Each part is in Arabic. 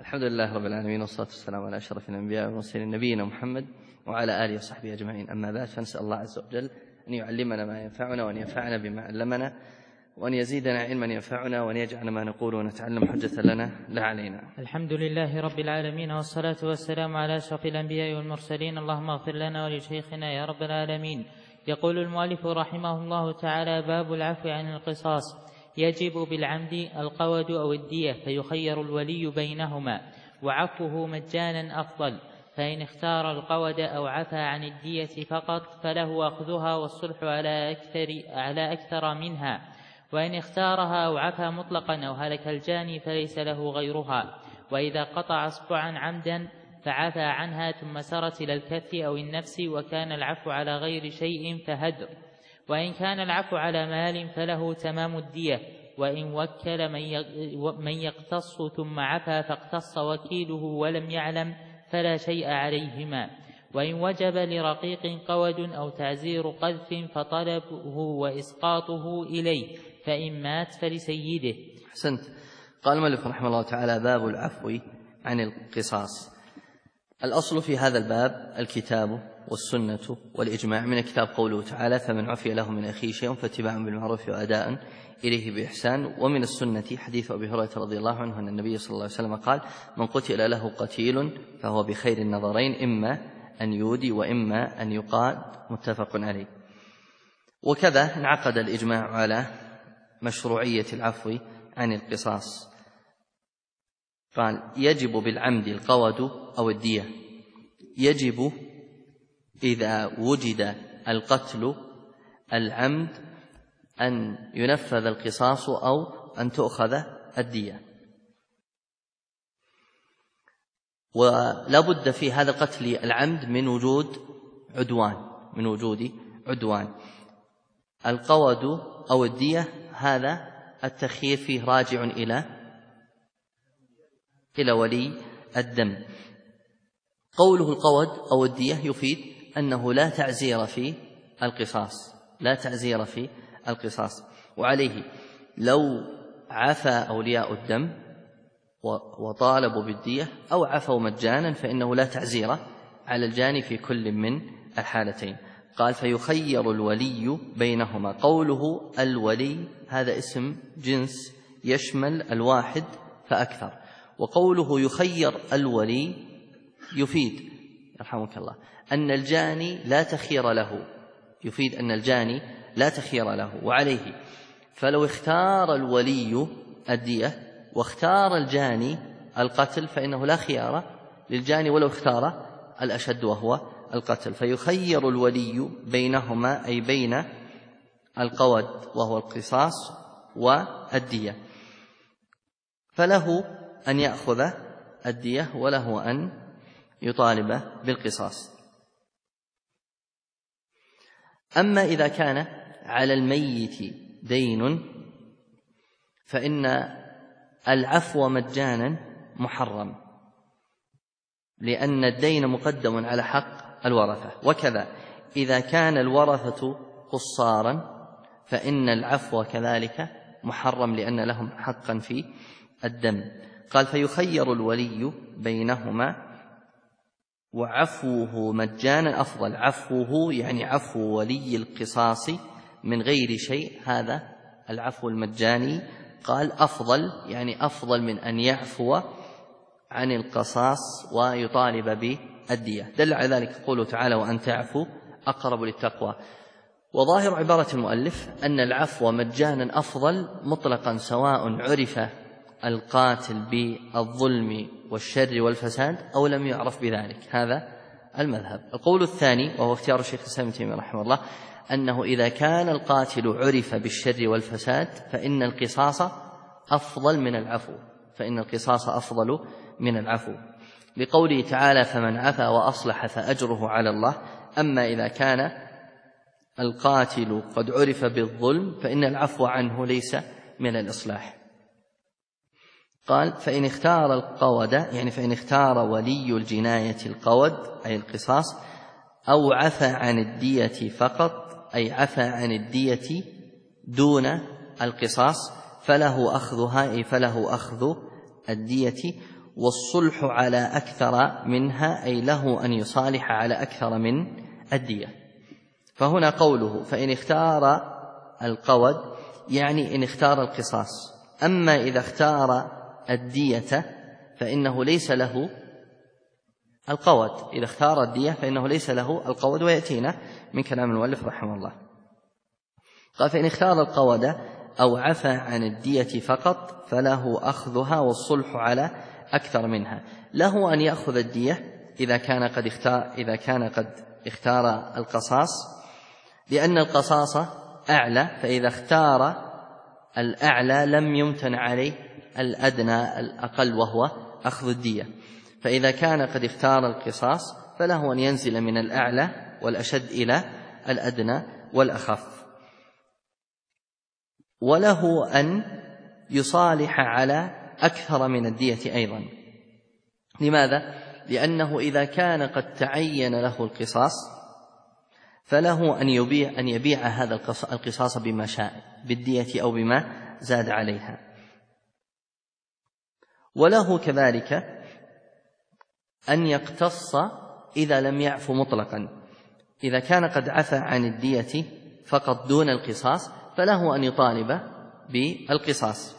الحمد لله رب العالمين، والصلاة والسلام على أشرف الأنبياء والمرسلين نبينا محمد وعلى آله وصحبه أجمعين. أما بعد، فنسأل الله عز وجل أن يعلمنا ما ينفعنا وأن ينفعنا بما علمنا وأن يزيدنا علما ينفعنا وأن يجعل ما نقول ونتعلم حجة لنا لا علينا. الحمد لله رب العالمين، والصلاة والسلام على أشرف الأنبياء والمرسلين. اللهم اغفر لنا ولشيخنا يا رب العالمين. يقول المؤلف رحمه الله تعالى: باب العفو عن القصاص. يجب بالعمد القود أو الدية، فيخير الولي بينهما، وعفوه مجانا أفضل، فإن اختار القود أو عفى عن الدية فقط فله أخذها والصلح على أكثر منها، وإن اختارها أو عفى مطلقا أو هلك الجاني فليس له غيرها. وإذا قطع أصبعا عمدا فعفى عنها ثم سرت إلى الكف أو النفس وكان العفو على غير شيء فهدر. وإن كان العفو على مال فله تمام الدية. وإن وكل من يقتص ثم عفى فاقتص وكيله ولم يعلم فلا شيء عليهما. وإن وجب لرقيق قود أو تعزير قذف فطلبه وإسقاطه إليه، فإن مات فلسيده. أحسنت. قال المؤلف رحمه الله تعالى: باب العفو عن القصاص. الأصل في هذا الباب الكتاب والسنة والإجماع. من الكتاب قوله تعالى: فمن عفي له من أخيه شيء فاتباع بالمعروف وأداء إليه بإحسان. ومن السنة حديث أبي هريرة رضي الله عنه أن النبي صلى الله عليه وسلم قال: من قتل له قتيل فهو بخير النظرين، إما أن يودي وإما أن يقاد، متفق عليه. وكذا انعقد الإجماع على مشروعية العفو عن القصاص. قال: يجب بالعمد القود أو الدية. يجب إذا وجد القتل العمد أن ينفذ القصاص أو أن تؤخذ الدية. ولا بد في هذا القتل العمد من وجود عدوان. القود أو الدية هذا التخيير فيه راجع إلى ولي الدم. قوله القود أو الدية يفيد أنه لا تعزير في القصاص. وعليه لو عفى أولياء الدم وطالبوا بالدية أو عفوا مجانا فإنه لا تعزير على الجاني في كل من الحالتين. قال: فيخير الولي بينهما. قوله الولي هذا اسم جنس يشمل الواحد فأكثر. وقوله يخير الولي يفيد يرحمك الله أن الجاني لا تخير له، وعليه فلو اختار الولي الدية واختار الجاني القتل فإنه لا خيار للجاني ولو اختار الأشد وهو القتل. فيخير الولي بينهما، أي بين القود وهو القصاص والدية، فله أن يأخذ الدية وله أن يطالب بالقصاص. أما إذا كان على الميت دين فإن العفو مجانا محرم، لأن الدين مقدم على حق الورثة. وكذا إذا كان الورثة قصارا فإن العفو كذلك محرم، لأن لهم حقا في الدم. قال: فيخير الولي بينهما وعفوه مجانا أفضل. عفوه يعني عفو ولي القصاص من غير شيء، هذا العفو المجاني. قال: أفضل يعني أفضل من أن يعفو عن القصاص ويطالب بالدية. دل على ذلك قوله تعالى: وأن تعفوا أقرب للتقوى. وظاهر عبارة المؤلف أن العفو مجانا أفضل مطلقا، سواء عرف القاتل بالظلم والشر والفساد أو لم يعرف بذلك. هذا المذهب. القول الثاني وهو اختيار الشيخ الإسلام ابن تيمية رحمه الله، أنه إذا كان القاتل عرف بالشر والفساد فإن القصاص أفضل من العفو، لقوله تعالى: فمن عفا وأصلح فأجره على الله. أما إذا كان القاتل قد عرف بالظلم فإن العفو عنه ليس من الإصلاح. قال: فإن اختار القود، يعني فإن اختار ولي الجناية القود أي القصاص، أو عفى عن الدية فقط أي عفى عن الدية دون القصاص، فله أخذها أي فله أخذ الدية. والصلح على أكثر منها، أي له أن يصالح على أكثر من الدية. فهنا قوله فإن اختار القود يعني إن اختار القصاص، أما إذا اختار الدية فإنه ليس له القود، إذا اختار الدية فإنه ليس له القود، ويأتينا من كلام المؤلف رحمه الله. قال فإن اختار القود أو عفى عن الدية فقط فله أخذها والصلح على أكثر منها. له أن يأخذ الدية إذا كان قد اختار القصاص، لأن القصاص أعلى، فإذا اختار الأعلى لم يمتن عليه الأدنى الأقل وهو أخذ الدية. فإذا كان قد اختار القصاص فله أن ينزل من الأعلى والأشد إلى الأدنى والأخف، وله أن يصالح على أكثر من الدية أيضا. لماذا؟ لأنه إذا كان قد تعين له القصاص فله أن يبيع هذا القصاص بما شاء، بالدية أو بما زاد عليها. وله كذلك أن يقتص إذا لم يعف مطلقا، إذا كان قد عفى عن الدية فقط دون القصاص فله أن يطالب بالقصاص.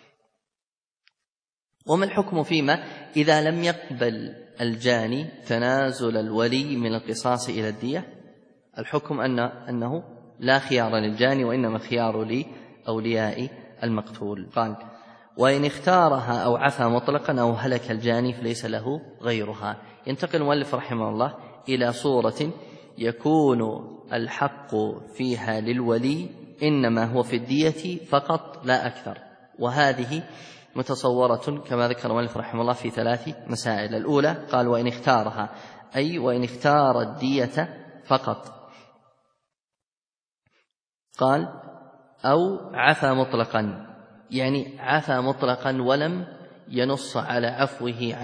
وما الحكم فيما إذا لم يقبل الجاني تنازل الولي من القصاص إلى الدية؟ الحكم أنه لا خيار للجاني، وإنما خيار لأولياء المقتول. قال وإن اختارها أو عفى مطلقا أو هلك الجاني فليس له غيرها. ينتقل المؤلف رحمه الله إلى صورة يكون الحق فيها للولي إنما هو في الدية فقط لا أكثر، وهذه متصورة كما ذكر المؤلف رحمه الله في 3 مسائل. الأولى قال وإن اختارها، أي وإن اختار الدية فقط. قال أو عفى مطلقا، يعني عفى مطلقا ولم ينص على عفوه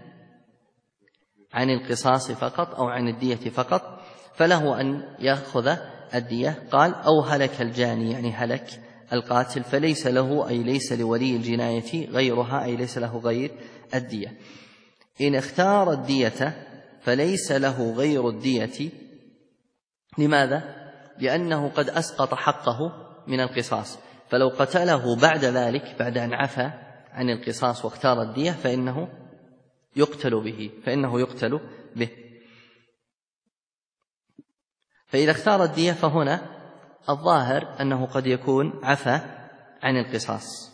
عن القصاص فقط أو عن الدية فقط، فله أن يأخذ الدية. قال أو هلك الجاني، يعني هلك القاتل، فليس له أي ليس لولي الجناية غيرها، أي ليس له غير الدية. إن اختار الدية فليس له غير الدية. لماذا؟ لأنه قد أسقط حقه من القصاص، فلو قتله بعد ذلك بعد أن عفى عن القصاص واختار الدية فإنه يقتل به. فإذا اختار الدية فهنا الظاهر أنه قد يكون عفى عن القصاص.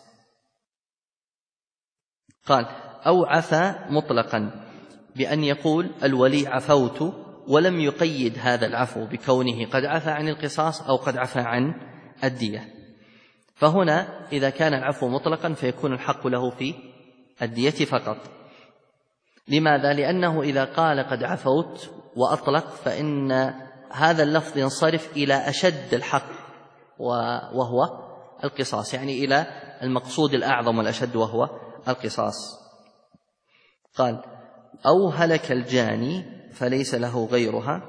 قال أو عفى مطلقا بأن يقول الولي عفوت، ولم يقيد هذا العفو بكونه قد عفى عن القصاص أو قد عفى عن الدية. فهنا إذا كان العفو مطلقا فيكون الحق له في الدية فقط. لماذا؟ لأنه إذا قال قد عفوت وأطلق فإن هذا اللفظ ينصرف إلى أشد الحق وهو القصاص، يعني إلى المقصود الأعظم والأشد وهو القصاص. قال أو هلك الجاني فليس له غيرها،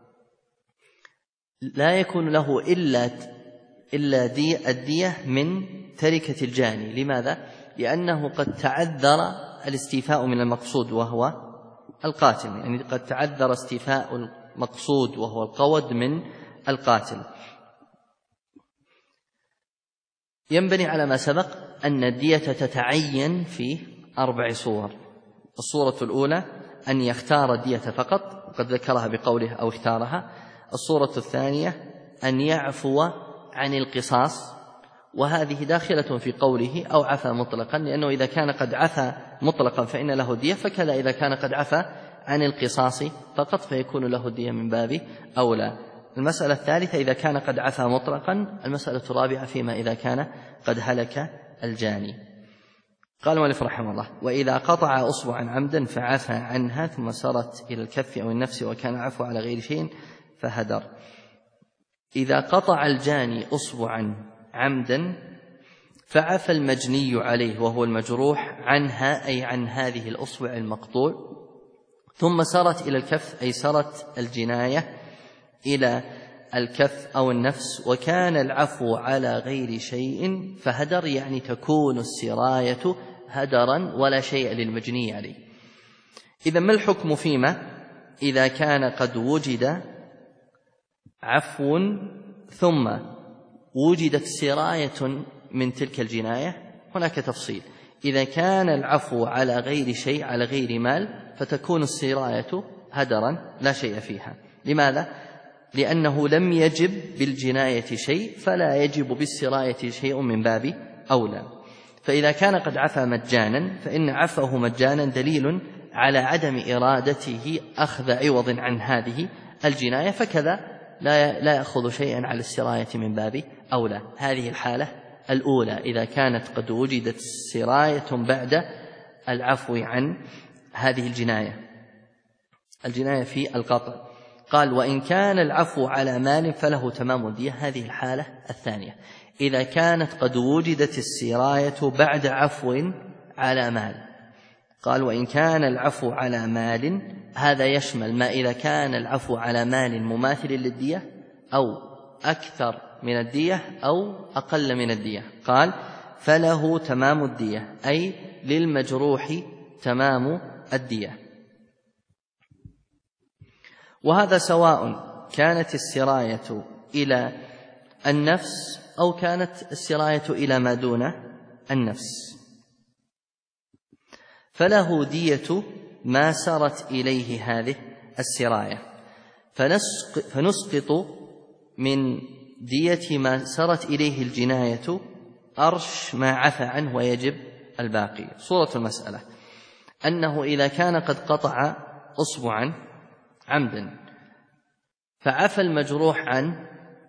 لا يكون له إلا الدية من تركة الجاني. لماذا؟ لأنه قد تعذر الاستيفاء من المقصود وهو القاتل، يعني قد تعذر استيفاء المقصود وهو القود من القاتل. ينبني على ما سبق أن الدية تتعين في 4 صور. الصورة الأولى أن يختار الدية فقط، وقد ذكرها بقوله أو اختارها. الصورة الثانية أن يعفو عن القصاص، وهذه داخلة في قوله أو عفى مطلقا، لأنه إذا كان قد عفى مطلقا فإن له الدية، فكذا إذا كان قد عفى عن القصاص فقط فيكون له الدية من باب أولى. المسألة الثالثة إذا كان قد عفى مطلقا. المسألة الرابعة فيما إذا كان قد هلك الجاني. قال المؤلف رحمه الله وإذا قطع أصبعا عمدا فعفى عنها ثم سرت إلى الكف أو النفس وكان عفو على غير شيء فهدر. إذا قطع الجاني أصبعا عمدا فعفى المجني عليه وهو المجروح عنها، أي عن هذه الأصبع المقطوع، ثم سرت إلى الكف، أي سرت الجناية إلى الكف أو النفس، وكان العفو على غير شيء فهدر، يعني تكون السراية هدرا ولا شيء للمجني عليه. إذا ما الحكم فيما إذا كان قد وجد عفو ثم وجدت سراية من تلك الجناية؟ هناك تفصيل. إذا كان العفو على غير شيء، على غير مال، فتكون السراية هدرا لا شيء فيها. لماذا؟ لأنه لم يجب بالجناية شيء، فلا يجب بالسراية شيء من باب أولى. فإذا كان قد عفى مجانا فإن عفوه مجانا دليل على عدم إرادته أخذ عوض عن هذه الجناية، فكذا لا يأخذ شيئا على السراية من باب أولى. هذه الحالة الأولى إذا كانت قد وجدت سراية بعد العفو عن هذه الجناية في القطع. قال: وإن كان العفو على مال فله تمام الدية. هذه الحالة الثانية إذا كانت قد وجدت السراية بعد عفو على مال. قال: وإن كان العفو على مال، هذا يشمل ما إذا كان العفو على مال مماثل للدية أو أكثر من الدية أو أقل من الدية. قال: فله تمام الدية، أي للمجروح تمام الدية. وهذا سواء كانت السراية إلى النفس أو كانت السراية إلى ما دون النفس. فله دية ما سرت إليه هذه السراية، فنسقط من دية ما سرت إليه الجناية أرش ما عفى عنه ويجب الباقي. صورة المسألة أنه إذا كان قد قطع أصبعا عمدا فعفى المجروح عن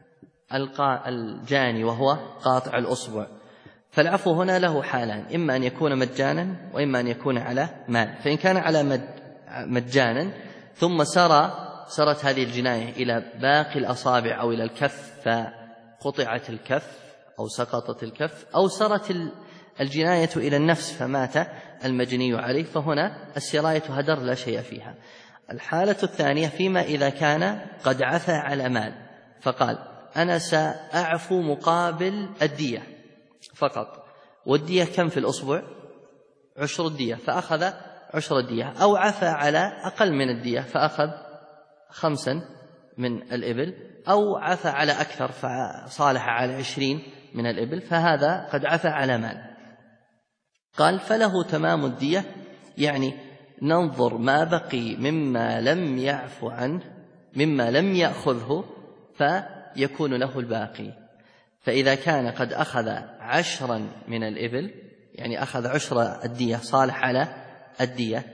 الجاني وهو قاطع الأصبع، فالعفو هنا له حالان: إما أن يكون مجانا وإما أن يكون على مال. فإن كان على مجانا ثم سرت هذه الجناية إلى باقي الأصابع أو إلى الكف فقطعت الكف أو سقطت الكف، أو سرت الجناية إلى النفس فمات المجني عليه، فهنا السراية هدر لا شيء فيها. الحالة الثانية فيما إذا كان قد عفى على مال، فقال: أنا سأعفو مقابل الدية فقط، والدية كم في الأصبع؟ 10 الدية، فأخذ 10 الدية. أو عفى على أقل من الدية فأخذ 5 من الإبل، أو عفى على أكثر فصالح على 20 من الإبل، فهذا قد عفى على مال. قال: فله تمام الدية، يعني ننظر ما بقي مما لم يعفو عنه، مما لم يأخذه، فيكون له الباقي. فإذا كان قد أخذ 10 من الإبل، يعني أخذ 10 الدية، صالح على الدية،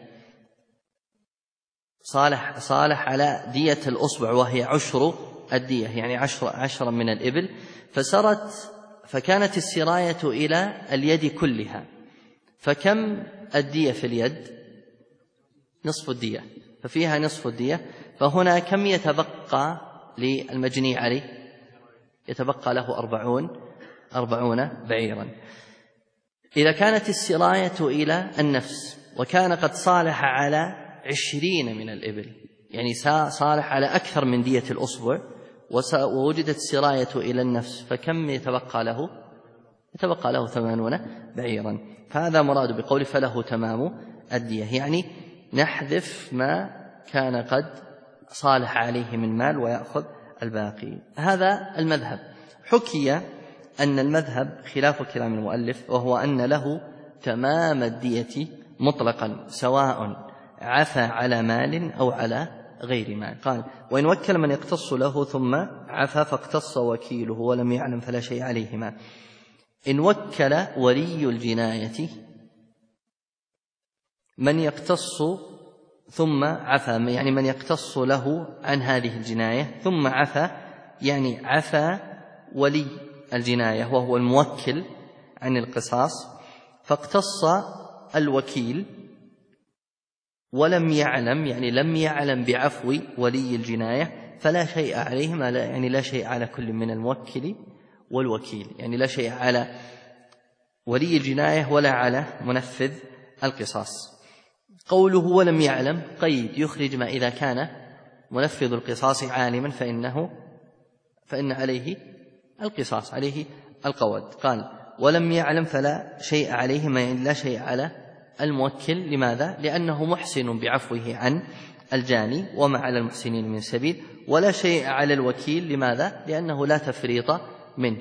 صالح على دية الأصبع وهي 10 الدية، يعني 10 من الإبل، فكانت السراية إلى اليد كلها. فكم الدية في اليد؟ نصف الدية، ففيها نصف الدية. فهنا كم يتبقى للمجني عليه؟ يتبقى له 40 بعيرا. إذا كانت السراية إلى النفس وكان قد صالح على 20 من الإبل، يعني صالح على أكثر من دية الأصبع، ووجدت السراية إلى النفس، فكم يتبقى له؟ يتبقى له 80 بعيرا. فهذا مراد بقول فله تمام الدية، يعني نحذف ما كان قد صالح عليه من مال ويأخذ الباقي. هذا المذهب. حكي أن المذهب خلاف كلام المؤلف، وهو أن له تمام الدية مطلقا سواء عفى على مال أو على غير مال. قال: وإن وكل من يقتص له ثم عفى فاقتص وكيله ولم يعلم فلا شيء عليهما. إن وكل ولي الجناية من يقتص ثم عفى، يعني من يقتص له عن هذه الجناية ثم عفى، يعني عفى ولي الجناية وهو الموكل عن القصاص، فاقتص الوكيل ولم يعلم، يعني لم يعلم بعفو ولي الجناية، فلا شيء عليهما، يعني لا شيء على كل من الموكل والوكيل، يعني لا شيء على ولي الجناية ولا على منفذ القصاص. قوله ولم يعلم قيد يخرج ما إذا كان منفذ القصاص عالما فإن عليه القصاص، عليه القود. قال: ولم يعلم فلا شيء عليه، ما لا شيء على الموكل. لماذا؟ لأنه محسن بعفوه عن الجاني وما على المحسنين من سبيل، ولا شيء على الوكيل. لماذا؟ لأنه لا تفريط منه.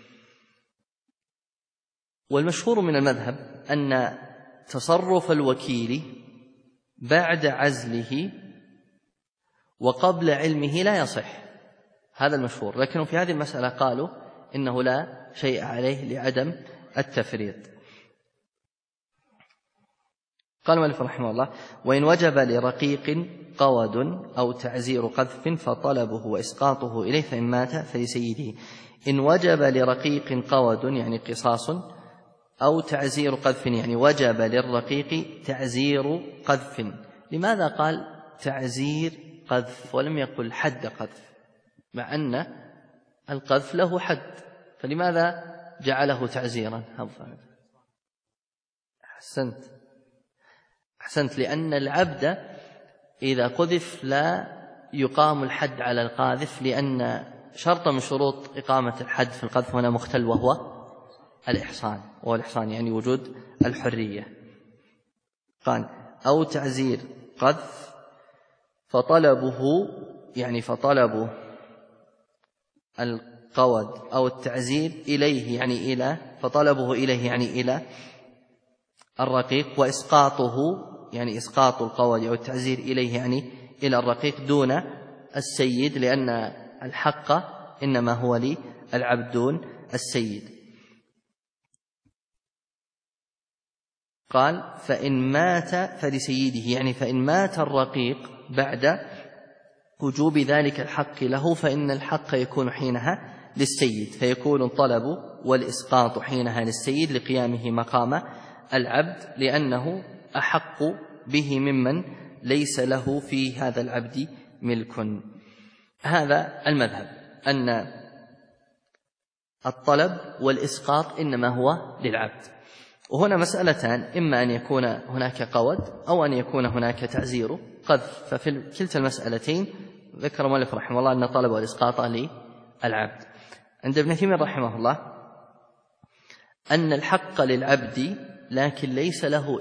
والمشهور من المذهب أن تصرف الوكيل بعد عزله وقبل علمه لا يصح، هذا المشهور. لكن في هذه المسألة قالوا إنه لا شيء عليه لعدم التفريط. قال المؤلف رحمه الله: وإن وجب لرقيق قود أو تعزير قذف فطلبه وإسقاطه إليه فإن مات فلسيده. إن وجب لرقيق قود يعني قصاص، أو تعزير قذف يعني وجب للرقيق تعزير قذف. لماذا قال تعزير قذف ولم يقل حد قذف، مع أن القذف له حد، فلماذا جعله تعزيرا؟ أحسنت، لأن العبد إذا قذف لا يقام الحد على القاذف، لأن شرط من شروط إقامة الحد في القذف هنا مختل، وهو الإحصان، والإحصان يعني وجود الحرية. قال: أو تعزير قذف فطلبه يعني فطلب القود أو التعزير إليه يعني إلى، فطلبه إليه يعني إلى الرقيق، وإسقاطه يعني إسقاط القود أو التعزير إليه يعني إلى الرقيق دون السيد، لأن الحق إنما هو للعبد دون السيد. قال: فإن مات فلسيده يعني فإن مات الرقيق بعد وجوب ذلك الحق له فإن الحق يكون حينها للسيد، فيكون الطلب والإسقاط حينها للسيد لقيامه مقام العبد، لأنه أحق به ممن ليس له في هذا العبد ملك. هذا المذهب أن الطلب والإسقاط إنما هو للعبد. وهنا مسألتان: إما أن يكون هناك قود أو أن يكون هناك تعزير قذف. ففي كلتا المسألتين ذكر المؤلف رحمه الله أن طلب والإسقاط للعبد. عند ابن تيمية رحمه الله أن الحق للعبد لكن ليس له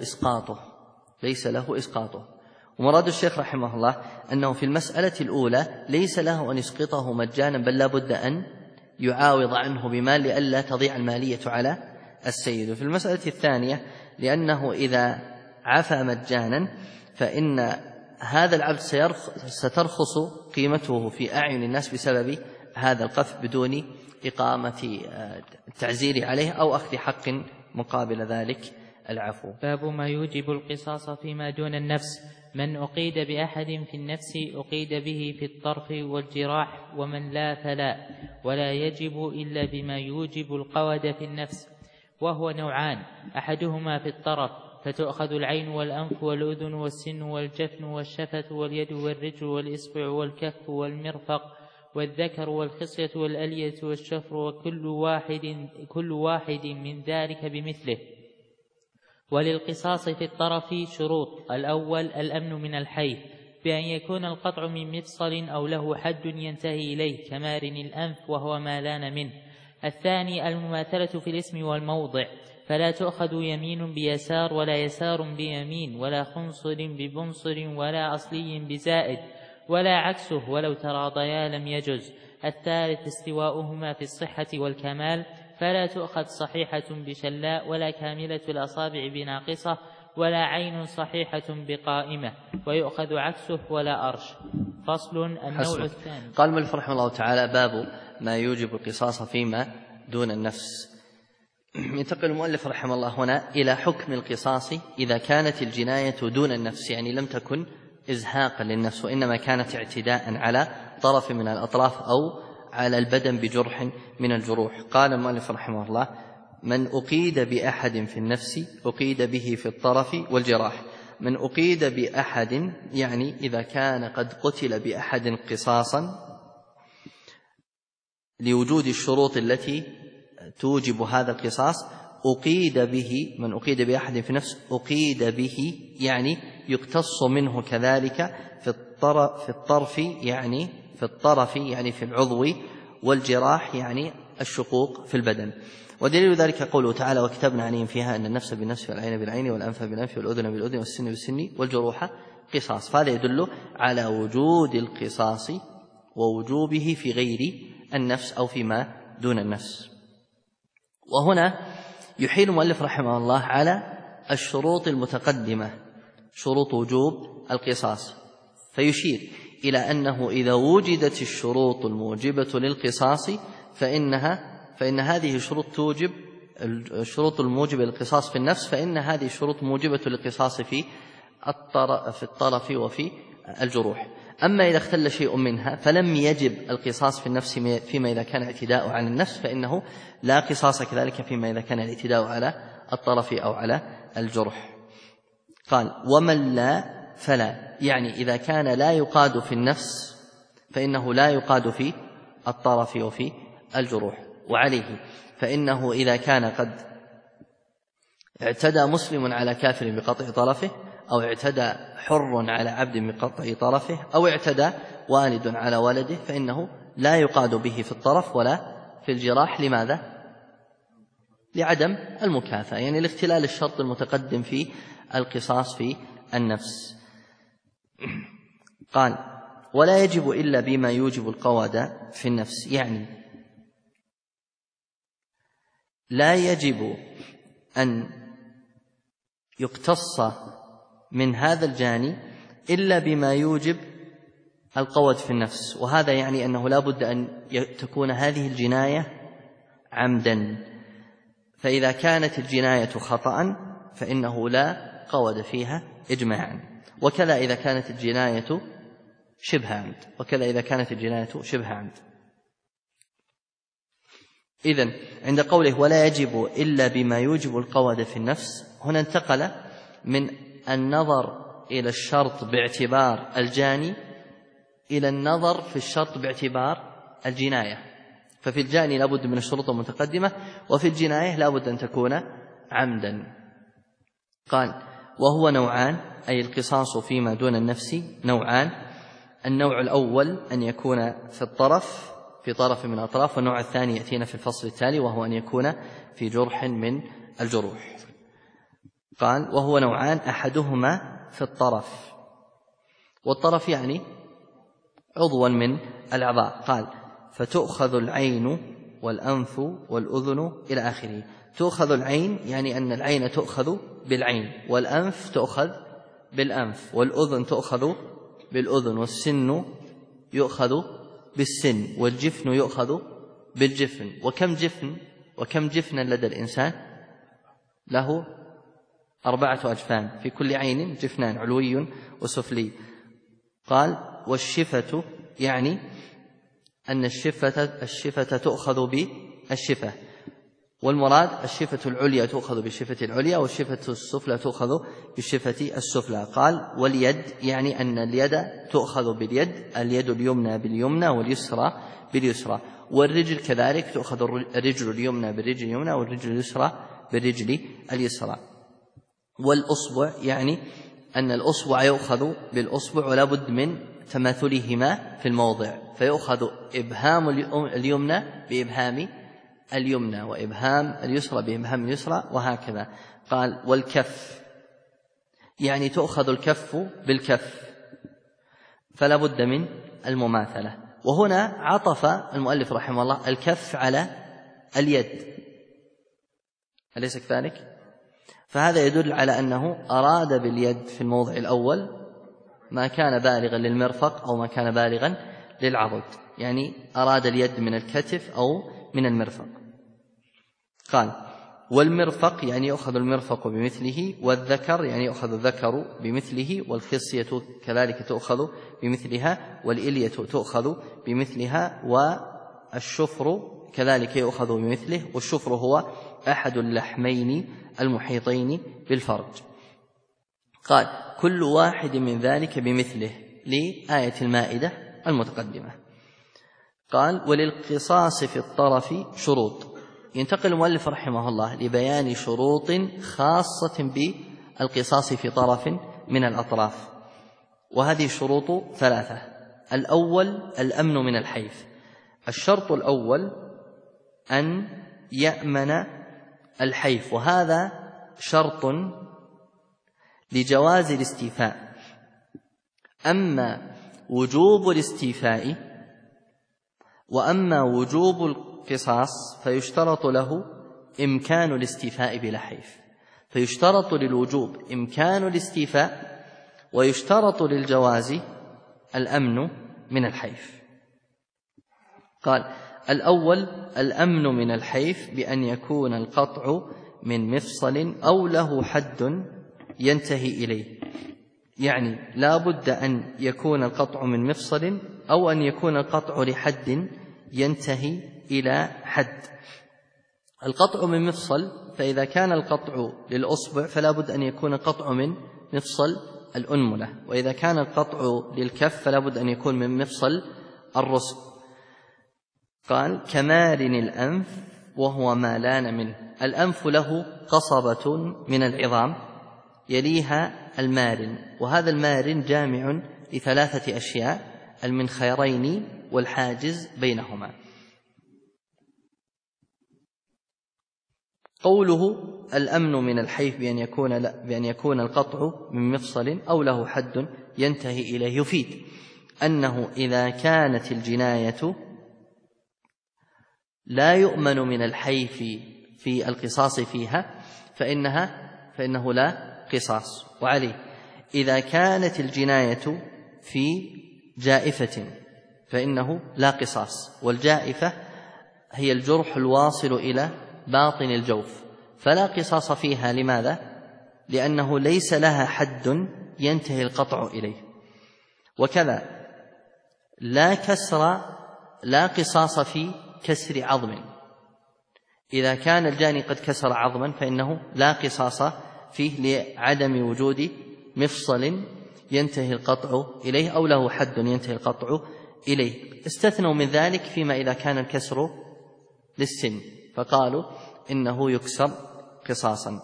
إسقاطه. ومراد الشيخ رحمه الله أنه في المسألة الأولى ليس له أن يسقطه مجانا، بل لا بد أن يعاوض عنه بمال لئلا تضيع المالية على السيد. وفي المسألة الثانية لأنه إذا عفى مجانا فإن هذا العبد سترخص قيمته في أعين الناس بسبب هذا القذف بدون إقامة التعزير عليه أو أخذ حق مقابل ذلك العفو. باب ما يوجب القصاص فيما دون النفس: من أقيد بأحد في النفس أقيد به في الطرف والجراح، ومن لا فلا، ولا يجب إلا بما يوجب القود في النفس، وهو نوعان: أحدهما في الطرف فتؤخذ العين والأنف والأذن والسن والجفن والشفة واليد والرجل والإصبع والكف والمرفق والذكر والخصية والألية والشفر، وكل واحد من ذلك بمثله. وللقصاص في الطرف شروط: الأول الأمن من الحيف، بأن يكون القطع من مفصل أو له حد ينتهي إليه كمارن الأنف وهو ما لان منه. الثاني المماثلة في الاسم والموضع، فلا تؤخذ يمين بيسار ولا يسار بيمين، ولا خنصر ببنصر ولا أصلي بزائد، ولا عكسه ولو تراضيا لم يجز. الثالث استواؤهما في الصحة والكمال، فلا تؤخذ صحيحة بشلاء ولا كاملة الأصابع بناقصة ولا عين صحيحة بقائمة، ويؤخذ عكسه ولا أرش. فصل. النوع الثاني. قال المؤلف رحمه الله تعالى: باب ما يوجب القصاص فيما دون النفس. ينتقل المؤلف رحمه الله هنا إلى حكم القصاص إذا كانت الجناية دون النفس، يعني لم تكن إزهاقا للنفس وإنما كانت اعتداء على طرف من الأطراف أو على البدن بجرح من الجروح. قال المؤلف رحمه الله: من أقيد بأحد في النفس أقيد به في الطرف والجراح. من أقيد بأحد يعني إذا كان قد قتل بأحد قصاصا لوجود الشروط التي توجب هذا القصاص، أقيد به. من أقيد بأحد في النفس أقيد به يعني يقتص منه كذلك في الطرف يعني في الطرف يعني في العضو، والجراح يعني الشقوق في البدن. ودليل ذلك قوله تعالى: وكتبنا عليهم فيها أن النفس بالنفس والعين بالعين والأنف بالأنف والأذن بالأذن والسن بالسن والجروح قصاص. فهذا يدل على وجود القصاص ووجوبه في غير النفس أو فيما دون النفس. وهنا يحيل المؤلف رحمه الله على الشروط المتقدمة، شروط وجوب القصاص، فيشير إلى أنه إذا وجدت الشروط الموجبة للقصاص فإن هذه الشروط توجب الشروط الموجبة للقصاص في النفس، فإن هذه الشروط موجبة للقصاص في الطرف وفي الجروح. أما إذا اختل شيء منها فلم يجب القصاص في النفس فيما إذا كان اعتداء على النفس، فإنه لا قصاص كذلك فيما إذا كان الاعتداء على الطرف أو على الجرح. قال: ومن لا فلا، يعني إذا كان لا يقاد في النفس فإنه لا يقاد في الطرف وفي الجروح. وعليه فإنه إذا كان قد اعتدى مسلم على كافر بقطع طرفه، أو اعتدى حر على عبد بقطع طرفه، أو اعتدى والد على ولده، فإنه لا يقاد به في الطرف ولا في الجراح. لماذا؟ لعدم المكافأة، يعني لاختلال الشرط المتقدم في القصاص في النفس. قال: ولا يجب إلا بما يوجب القواد في النفس، يعني لا يجب أن يقتص من هذا الجاني إلا بما يوجب القود في النفس، وهذا يعني أنه لا بد أن تكون هذه الجناية عمدا، فإذا كانت الجناية خطأ فإنه لا قود فيها إجماعا، وكذا إذا كانت الجناية شبه عمد، إذن عند قوله ولا يجب إلا بما يوجب القود في النفس، هنا انتقل من النظر إلى الشرط باعتبار الجاني إلى النظر في الشرط باعتبار الجناية. ففي الجاني لا بد من الشروط المتقدمة، وفي الجناية لا بد أن تكون عمدا. قال: وهو نوعان، أي القصاص فيما دون النفس نوعان: النوع الأول أن يكون في طرف من الأطراف، والنوع الثاني يأتينا في الفصل التالي وهو أن يكون في جرح من الجروح. قال: وهو نوعان، أحدهما في الطرف، والطرف يعني عضوا من الأعضاء. قال: فتؤخذ العين والأنف والأذن إلى آخره. تؤخذ العين يعني أن العين تؤخذ بالعين، والأنف تؤخذ بالأنف، والأذن تؤخذ بالأذن، والسن يؤخذ بالسن، والجفن يؤخذ بالجفن. وكم جفنا لدى الإنسان؟ له 4 أجفان، في كل عين جفنان، علوي وسفلي. قال: والشفة يعني أن الشفة تؤخذ بالشفة، والمراد الشفة العليا تؤخذ بالشفة العليا، والشفة السفلى تؤخذ بالشفة السفلى. قال: واليد يعني أن اليد تؤخذ باليد، اليد اليمنى باليمنى واليسرى باليسرى، والرجل كذلك تؤخذ الرجل اليمنى بالرجل اليمنى والرجل اليسرى بالرجل اليسرى. والأصبع يعني أن الأصبع يؤخذ بالأصبع ولا بد من تماثلهما في الموضع، فيؤخذ إبهام اليمنى بإبهام اليمنى، وإبهام اليسرى بإبهام اليسرى، وهكذا. قال: والكف يعني تؤخذ الكف بالكف، فلا بد من المماثلة. وهنا عطف المؤلف رحمه الله الكف على اليد، أليس كذلك؟ فهذا يدل على أنه أراد باليد في الموضع الأول ما كان بالغا للمرفق أو ما كان بالغا للعضد، يعني أراد اليد من الكتف أو من المرفق. قال: والمرفق يعني يؤخذ المرفق بمثله، والذكر يعني يؤخذ الذكر بمثله، والخصية كذلك تؤخذ بمثلها، والإلية تؤخذ بمثلها، والشفر كذلك يؤخذ بمثله، والشفر هو أحد اللحمين المحيطين بالفرج. قال: كل واحد من ذلك بمثله، لآية المائدة المتقدمة. قال: وللقصاص في الطرف شروط. ينتقل المؤلف رحمه الله لبيان شروط خاصة بالقصاص في طرف من الأطراف، وهذه الشروط 3. الأول الأمن من الحيف. الشرط الأول أن يأمن الحيف، وهذا شرط لجواز الاستيفاء. أما وجوب الاستيفاء وأما وجوب القصاص فيشترط له إمكان الاستيفاء بلا حيف. فيشترط للوجوب إمكان الاستيفاء، ويشترط للجواز الأمن من الحيف. قال: الأول الأمن من الحيف بأن يكون القطع من مفصل أو له حد ينتهي إليه، يعني لا بد أن يكون القطع من مفصل أو أن يكون القطع لحد ينتهي إلى حد. القطع من مفصل، فإذا كان القطع للأصبع فلا بد أن يكون القطع من مفصل الأنملة، وإذا كان القطع للكف فلا بد أن يكون من مفصل الرسغ. قال: كمارن الأنف وهو ما لان منه. الأنف له قصبة من العظام يليها المارن، وهذا المارن جامع لثلاثة أشياء: المنخيرين والحاجز بينهما. قوله الأمن من الحيف بأن يكون القطع من مفصل أو له حد ينتهي إليه يفيد أنه إذا كانت الجناية لا يؤمن من الحيف في القصاص فيها فإنه لا قصاص. وعليه إذا كانت الجناية في جائفة فإنه لا قصاص، والجائفة هي الجرح الواصل إلى باطن الجوف، فلا قصاص فيها. لماذا؟ لأنه ليس لها حد ينتهي القطع إليه. وكذا لا قصاص في كسر عظم. إذا كان الجاني قد كسر عظما فإنه لا قصاص فيه لعدم وجود مفصل ينتهي القطع إليه أو له حد ينتهي القطع إليه. استثنوا من ذلك فيما إذا كان الكسر للسن، فقالوا إنه يكسر قصاصا.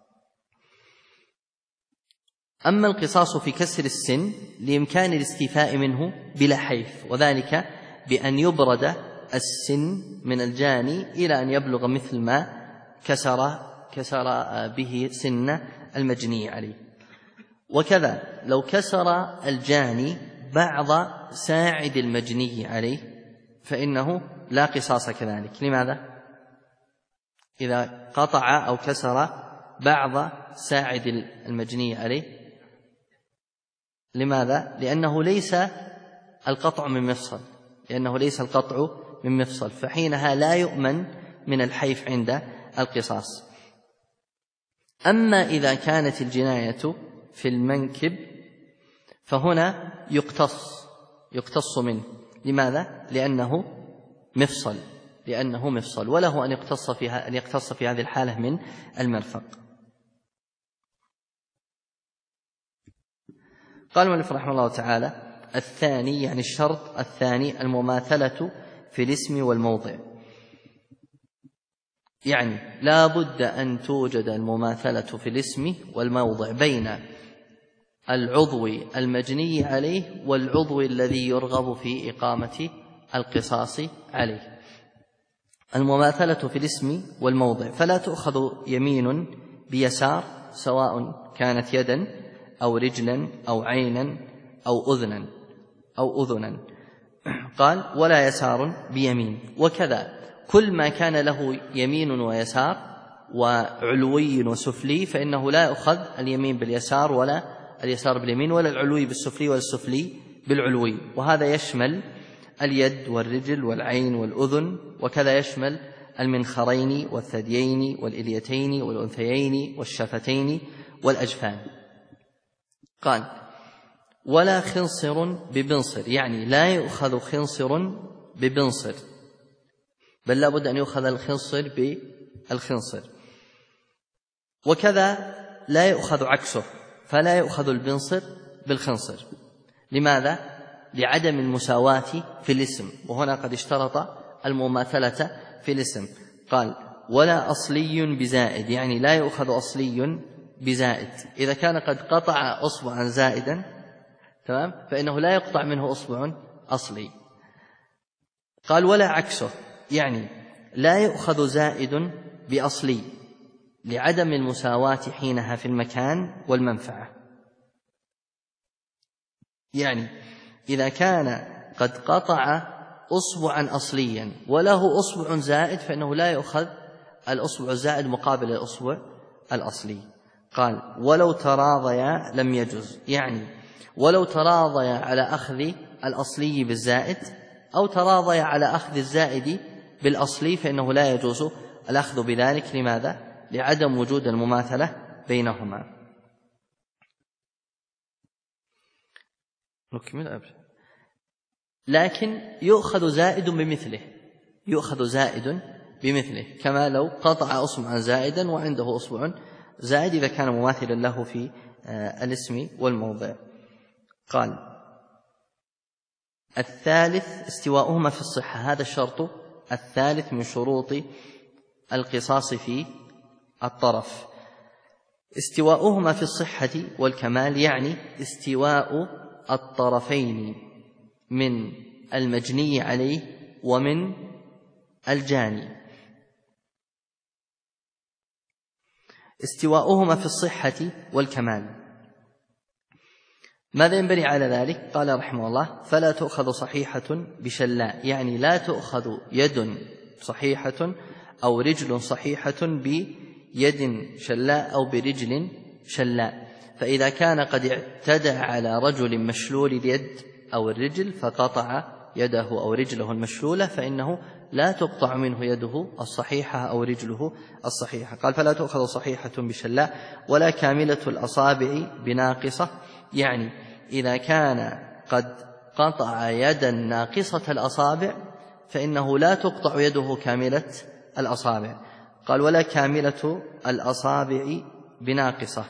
أما القصاص في كسر السن لإمكان الاستيفاء منه بلا حيف، وذلك بأن السن من الجاني إلى أن يبلغ مثل ما كسر به سن المجني عليه. وكذا لو كسر الجاني بعض ساعد المجني عليه فإنه لا قصاص كذلك. لماذا؟ إذا قطع أو كسر بعض ساعد المجني عليه، لماذا؟ لأنه ليس القطع من مفصل، فحينها لا يؤمن من الحيف عند القصاص. أما إذا كانت الجناية في المنكب فهنا يقتص منه. لماذا؟ لأنه مفصل، وله أن يقتص في هذه الحالة من المرفق. قال المؤلف رحمه الله تعالى: الثاني، يعني الشرط الثاني، المماثلة في الاسم والموضع. يعني لا بد أن توجد المماثلة في الاسم والموضع بين العضو المجني عليه والعضو الذي يرغب في إقامة القصاص عليه. المماثلة في الاسم والموضع، فلا تؤخذ يمين بيسار سواء كانت يدا أو رجلا أو عينا أو أذنا. قال: ولا يسار بيمين. وكذا كل ما كان له يمين ويسار وعلوي وسفلي فإنه لا يؤخذ اليمين باليسار ولا اليسار باليمين، ولا العلوي بالسفلي ولا السفلي بالعلوي. وهذا يشمل اليد والرجل والعين والأذن، وكذا يشمل المنخرين والثديين والإليتين والأنثيين والشفتين والأجفان. قال: ولا خنصر ببنصر، يعني لا يؤخذ خنصر ببنصر، بل لا بد أن يؤخذ الخنصر بالخنصر. وكذا لا يؤخذ عكسه، فلا يؤخذ البنصر بالخنصر. لماذا؟ لعدم المساواة في الاسم، وهنا قد اشترط المماثلة في الاسم. قال: ولا أصلي بزائد، يعني لا يؤخذ أصلي بزائد. إذا كان قد قطع أصبعا زائدا تمام فإنه لا يقطع منه أصبع أصلي. قال: ولا عكسه، يعني لا يؤخذ زائد بأصلي لعدم المساواة حينها في المكان والمنفعة. يعني إذا كان قد قطع أصبعا أصليا وله أصبع زائد فإنه لا يؤخذ الأصبع الزائد مقابل الأصبع الأصلي. قال ولو تراضيا لم يجز، يعني ولو تراضيا على أخذ الأصلي بالزائد أو تراضيا على أخذ الزائد بالأصلي فإنه لا يجوز الأخذ بذلك. لماذا؟ لعدم وجود المماثلة بينهما. نكمل. لكن يؤخذ زائد بمثله، يؤخذ زائد بمثله، كما لو قطع أصبعا زائدا وعنده أصبع زائد إذا كان مماثلا له في الاسم والموضع. قال الثالث استواؤهما في الصحة، هذا الشرط الثالث من شروط القصاص في الطرف. استواؤهما في الصحة والكمال يعني استواء الطرفين من المجني عليه ومن الجاني. استواؤهما في الصحة والكمال، ماذا ينبني على ذلك؟ قال رحمه الله فلا تؤخذ صحيحة بشلاء، يعني لا تؤخذ يد صحيحة أو رجل صحيحة بيد شلاء أو برجل شلاء. فإذا كان قد اعتدى على رجل مشلول اليد أو الرجل فقطع يده أو رجله المشلولة فإنه لا تقطع منه يده الصحيحة أو رجله الصحيحة. قال فلا تؤخذ صحيحة بشلاء ولا كاملة الأصابع بناقصة، يعني إذا كان قد قطع يدا ناقصة الأصابع فإنه لا تقطع يده كاملة الأصابع. قال ولا كاملة الأصابع بناقصة،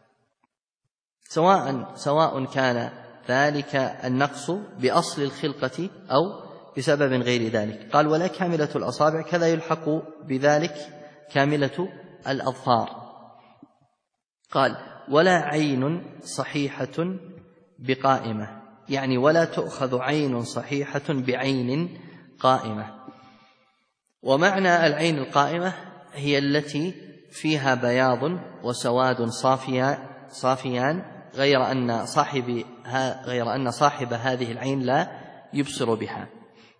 سواء كان ذلك النقص بأصل الخلقة أو بسبب غير ذلك. قال ولا كاملة الأصابع، كذا يلحق بذلك كاملة الأظفار. قال ولا عين صحيحة بقائمة، يعني ولا تؤخذ عين صحيحة بعين قائمة. ومعنى العين القائمة هي التي فيها بياض وسواد صافيان غير أن صاحب هذه العين لا يبصر بها.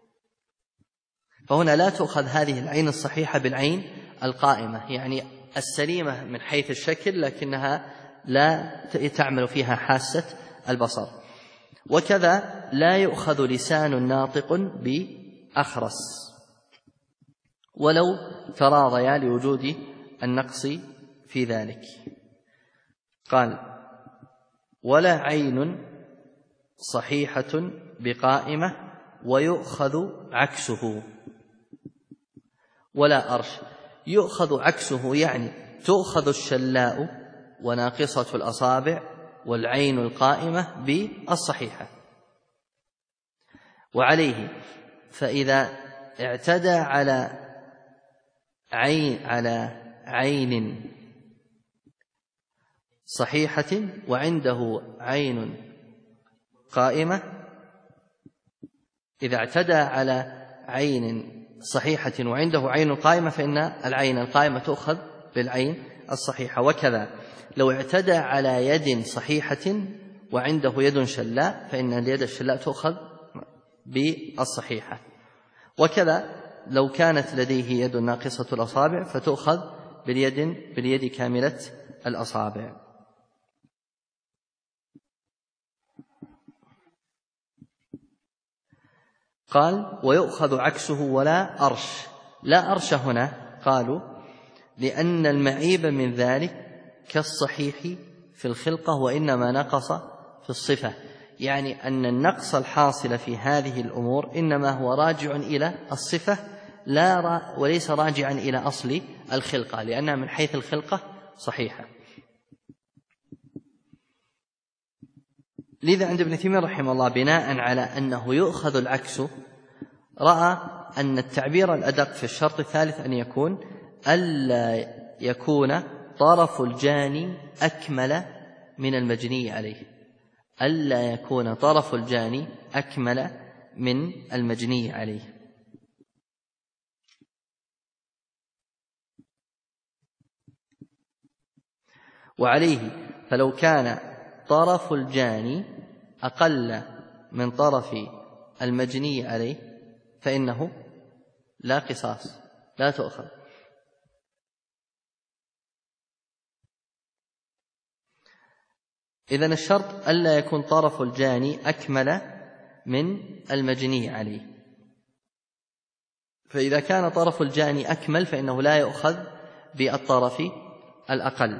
فهنا لا تؤخذ هذه العين الصحيحة بالعين القائمة، يعني السليمة من حيث الشكل لكنها لا تعمل فيها حاسة البصر. وكذا لا يؤخذ لسان ناطق بأخرس ولو تراضيا لوجود النقص في ذلك. قال ولا عين صحيحة بقائمة ويؤخذ عكسه. ولا أرش، يؤخذ عكسه يعني تؤخذ الشلاء وناقصة الأصابع والعين القائمة بالصحيحة. وعليه فإذا اعتدى على عين صحيحة وعنده عين قائمة، إذا اعتدى على عين صحيحة وعنده عين قائمة فإن العين القائمة تؤخذ بالعين الصحيحة. وكذا لو اعتدى على يد صحيحة وعنده يد شلاء فإن اليد الشلاء تؤخذ بالصحيحة. وكذا لو كانت لديه يد ناقصة الأصابع فتؤخذ باليد كاملة الأصابع. قال ويؤخذ عكسه ولا أرش. لا أرش هنا قالوا لأن المعيب من ذلك كالصحيح في الخلقة وإنما نقص في الصفة، يعني أن النقص الحاصل في هذه الأمور إنما هو راجع إلى الصفة وليس راجعا إلى أصل الخلقة، لأنها من حيث الخلقة صحيحة. لذا عند ابن تيمية رحمه الله بناء على أنه يؤخذ العكس رأى أن التعبير الأدق في الشرط الثالث أن يكون ألا يكون طرف الجاني أكمل من المجني عليه، ألا يكون طرف الجاني أكمل من المجني عليه. وعليه فلو كان طرف الجاني أقل من طرف المجني عليه فإنه لا قصاص، لا تؤخذ. إذن الشرط ألا يكون طرف الجاني أكمل من المجني عليه، فإذا كان طرف الجاني أكمل فإنه لا يؤخذ بالطرف الأقل.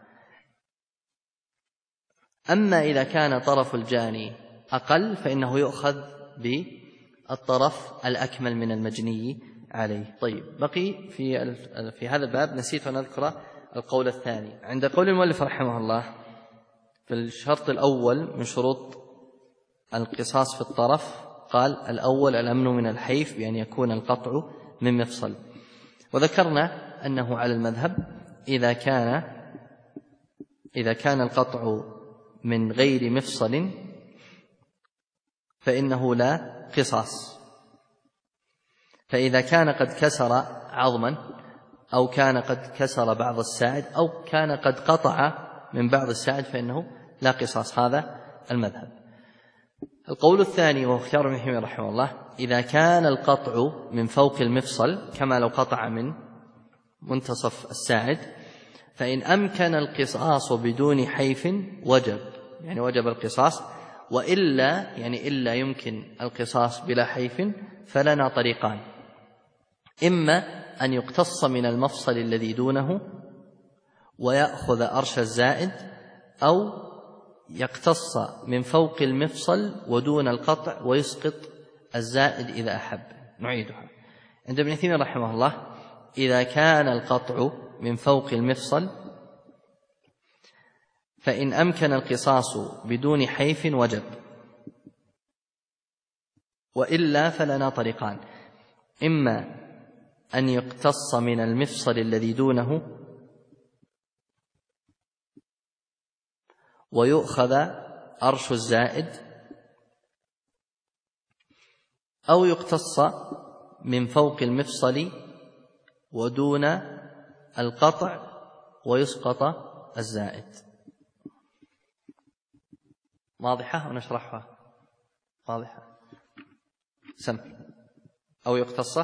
أما إذا كان طرف الجاني أقل فإنه يؤخذ بالطرف الأكمل من المجني عليه. طيب، بقي في هذا الباب نسيت أن أذكر القول الثاني عند قول المؤلف رحمه الله في الشرط الأول من شروط القصاص في الطرف، قال الأول الأمن من الحيف بأن يكون القطع من مفصل، وذكرنا أنه على المذهب إذا كان القطع من غير مفصل فإنه لا قصاص، فإذا كان قد كسر عظما أو كان قد كسر بعض الساعد أو كان قد قطع من بعض الساعد فإنه لا قصاص. هذا المذهب. القول الثاني وهو اختيار ابن تيمية رحمه الله: إذا كان القطع من فوق المفصل كما لو قطع من منتصف الساعد فإن أمكن القصاص بدون حيف وجب، يعني وجب القصاص، وإلا يعني إلا يمكن القصاص بلا حيف فلنا طريقان: إما أن يقتص من المفصل الذي دونه ويأخذ أرش الزائد، أو يقتص من فوق المفصل ودون القطع ويسقط الزائد إذا أحب. نعيدها. عند ابن تيمية رحمه الله: إذا كان القطع من فوق المفصل فإن أمكن القصاص بدون حيف وجب، وإلا فلنا طريقان: إما أن يقتص من المفصل الذي دونه ويؤخذ أرش الزائد، أو يقتص من فوق المفصل ودون القطع ويسقط الزائد. واضحة ونشرحها؟ واضحة. سم. أو يقتص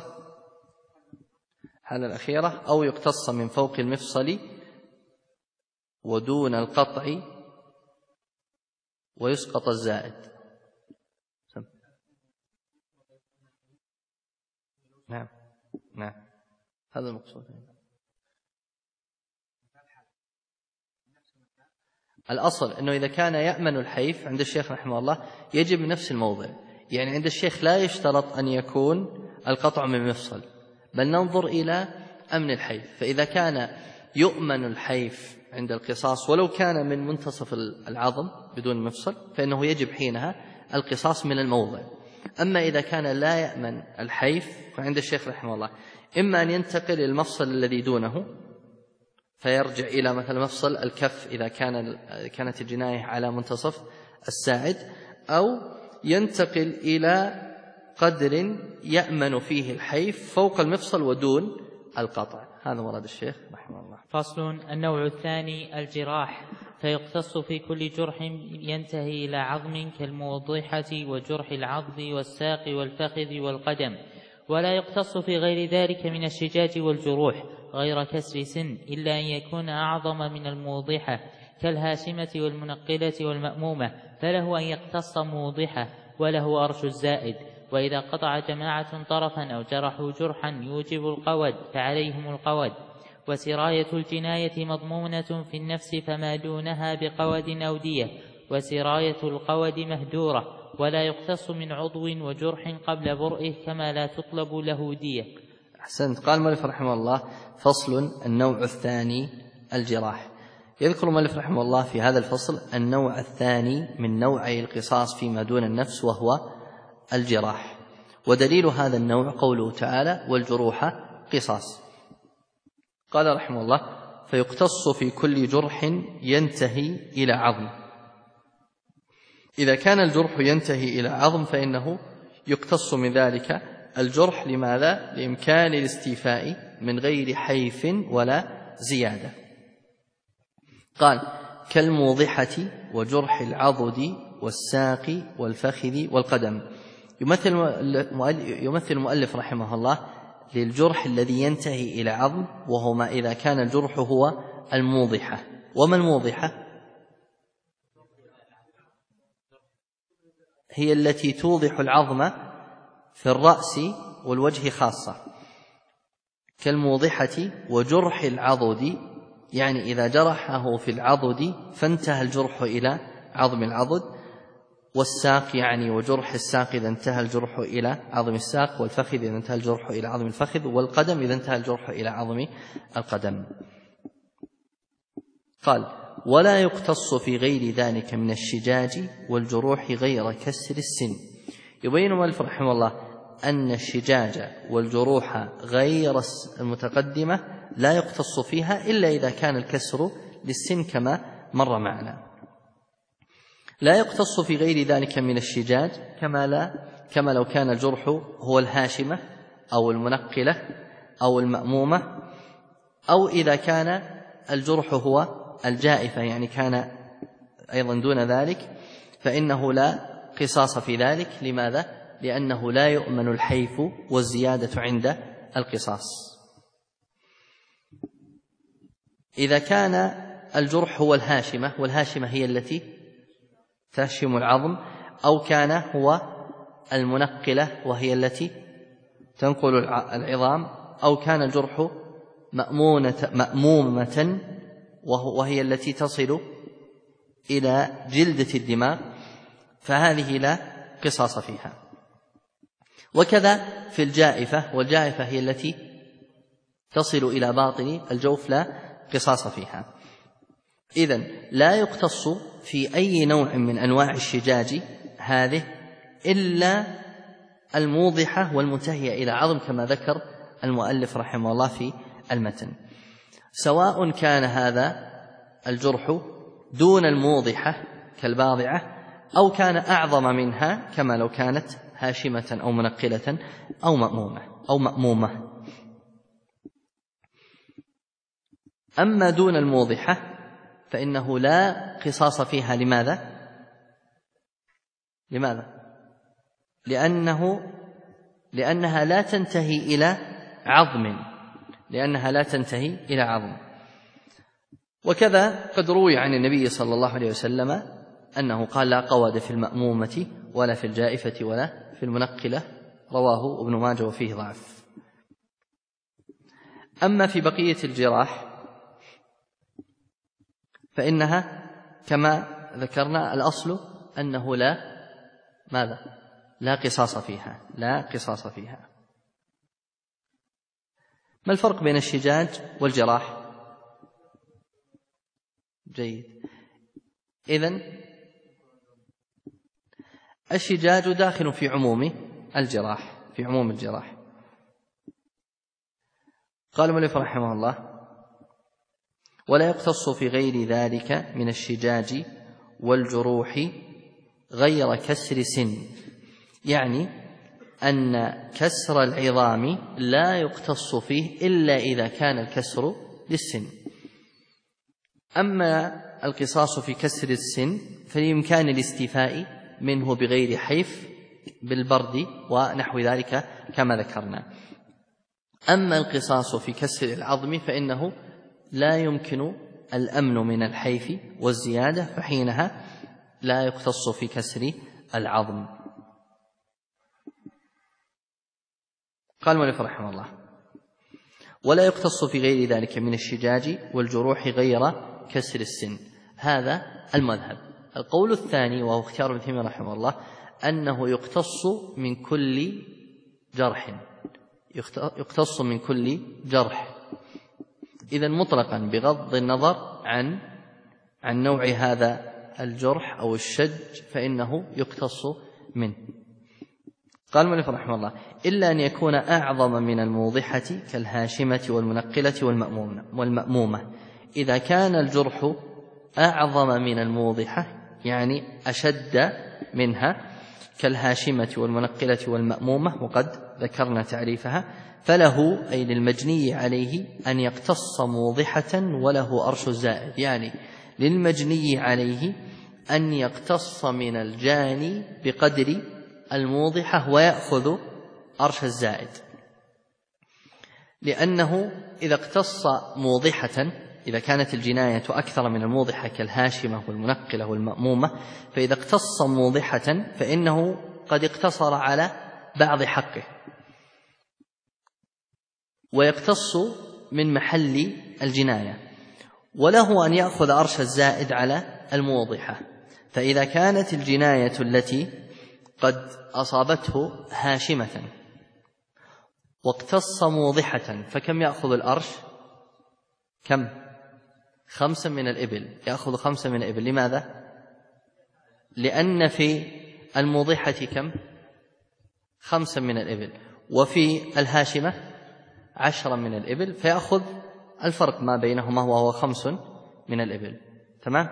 حالة الأخيرة، أو يقتص من فوق المفصل ودون القطع ويسقط الزائد. سم. نعم نعم، هذا المقصود. الأصل أنه إذا كان يأمن الحيف عند الشيخ رحمه الله يجب نفس الموضع، يعني عند الشيخ لا يشترط أن يكون القطع من مفصل، بل ننظر إلى أمن الحيف. فإذا كان يؤمن الحيف عند القصاص ولو كان من منتصف العظم بدون مفصل فإنه يجب حينها القصاص من الموضع. أما إذا كان لا يأمن الحيف فعند الشيخ رحمه الله إما أن ينتقل إلى المفصل الذي دونه فيرجع إلى مثل مفصل الكف إذا كانت الجناية على منتصف الساعد، أو ينتقل إلى قدر يأمن فيه الحيف فوق المفصل ودون القطع. هذا مراد الشيخ رحمه الله. فصل. النوع الثاني الجراح، فيقتص في كل جرح ينتهي إلى عظم كالموضحة وجرح العضد والساق والفخذ والقدم، ولا يقتص في غير ذلك من الشجاج والجروح غير كسر سن، إلا أن يكون أعظم من الموضحة كالهاشمة والمنقلة والمأمومة، فله أن يقتص موضحة وله أرش الزائد. وإذا قطع جماعة طرفا أو جرحوا جرحا يوجب القود فعليهم القود. وسراية الجناية مضمونة في النفس فما دونها بقود أو دية، وسراية القود مهدورة، ولا يقتص من عضو وجرح قبل برئه كما لا تطلب له دية. أحسنت. قال المؤلف رحمه الله: فصل. النوع الثاني الجراح. يذكر المؤلف رحمه الله في هذا الفصل النوع الثاني من نوعي القصاص فيما دون النفس وهو الجراح، ودليل هذا النوع قوله تعالى: والجروح قصاص. قال رحمه الله: فيقتص في كل جرح ينتهي إلى عظم. إذا كان الجرح ينتهي إلى عظم فإنه يقتص من ذلك الجرح. لماذا؟ لإمكان الاستيفاء من غير حيف ولا زيادة. قال: كالموضحة وجرح العضد والساق والفخذ والقدم. يمثل المؤلف رحمه الله للجرح الذي ينتهي إلى عظم، وهو ما إذا كان الجرح هو الموضحة. وما الموضحة؟ هي التي توضح العظم في الرأس والوجه خاصة. كالموضحة وجرح العضد، يعني إذا جرحه في العضد فانتهى الجرح إلى عظم العضد، والساق يعني وجرح الساق إذا انتهى الجرح إلى عظم الساق، والفخذ إذا انتهى الجرح إلى عظم الفخذ، والقدم إذا انتهى الجرح إلى عظم القدم. قال: ولا يقتص في غير ذلك من الشجاج والجروح غير كسر السن. يبين المؤلف رحمه الله أن الشجاج والجروح غير المتقدمة لا يقتص فيها إلا إذا كان الكسر للسن كما مر معنا. لا يقتص في غير ذلك من الشجاج كما لو كان الجرح هو الهاشمة أو المنقلة أو المأمومة، أو إذا كان الجرح هو الجائفة يعني كان أيضا دون ذلك، فإنه لا قصاص في ذلك. لماذا؟ لأنه لا يؤمن الحيف والزيادة عند القصاص. إذا كان الجرح هو الهاشمة، والهاشمة هي التي تهشم العظم، أو كان هو المنقلة وهي التي تنقل العظام، أو كان الجرح مأمومة وهي التي تصل إلى جلدة الدماغ، فهذه لا قصاص فيها. وكذا في الجائفة، والجائفة هي التي تصل إلى باطن الجوف لا قصاص فيها. إذن لا يقتص في أي نوع من أنواع الشجاج هذه إلا الموضحة والمنتهية إلى عظم كما ذكر المؤلف رحمه الله في المتن، سواء كان هذا الجرح دون الموضحة كالباضعة أو كان أعظم منها كما لو كانت هاشمة أو منقلة أو مأمومة. أما دون الموضحة فإنه لا قصاص فيها. لماذا؟ لأنها لا تنتهي إلى عظم. وكذا قد روي عن النبي صلى الله عليه وسلم أنه قال: لا قواد في المأمومة ولا في الجائفة ولا في المنقلة، رواه ابن ماجه وفيه ضعف. أما في بقية الجراح فإنها كما ذكرنا الأصل أنه لا قصاص فيها. ما الفرق بين الشجاج والجراح؟ جيد. إذن الشجاج داخل في عموم الجراح. قال المؤلف رحمه الله: ولا يقتص في غير ذلك من الشجاج والجروح غير كسر سن، يعني أن كسر العظام لا يقتص فيه إلا إذا كان الكسر للسن. أما القصاص في كسر السن فلإمكان الاستيفاء منه بغير حيف بالبرد ونحو ذلك كما ذكرنا. أما القصاص في كسر العظم فإنه لا يمكن الأمن من الحيف والزيادة، فحينها لا يقتص في كسر العظم. قال المؤلف رحمه الله: ولا يقتص في غير ذلك من الشجاج والجروح غير كسر السن. هذا المذهب. القول الثاني وهو اختيار ابن تيمية رحمه الله أنه يقتص من كل جرح، إذن مطلقا بغض النظر عن نوع هذا الجرح أو الشج فإنه يقتص منه. قال المؤلف رحمه الله: إلا أن يكون أعظم من الموضحة كالهاشمة والمنقلة والمأمومة. إذا كان الجرح أعظم من الموضحة يعني أشد منها كالهاشمة والمنقلة والمأمومة، وقد ذكرنا تعريفها، فله أي للمجني عليه أن يقتص موضحة وله أرش الزائد، يعني للمجني عليه أن يقتص من الجاني بقدر الموضحة ويأخذ أرش الزائد، لأنه إذا اقتص موضحة، إذا كانت الجناية أكثر من الموضحة كالهاشمة والمنقلة والمأمومة، فإذا اقتص موضحة فإنه قد اقتصر على بعض حقه، ويقتص من محل الجناية، وله أن يأخذ أرش الزائد على الموضحة. فإذا كانت الجناية التي قد أصابته هاشمة واقتص موضحة فكم يأخذ الأرش؟ كم؟ 5 من الإبل، يأخذ 5 من الإبل. لماذا؟ لأن في الموضحة كم؟ 5 من الإبل، وفي الهاشمة 10 من الإبل، فيأخذ الفرق ما بينهما وهو 5 من الإبل. تمام؟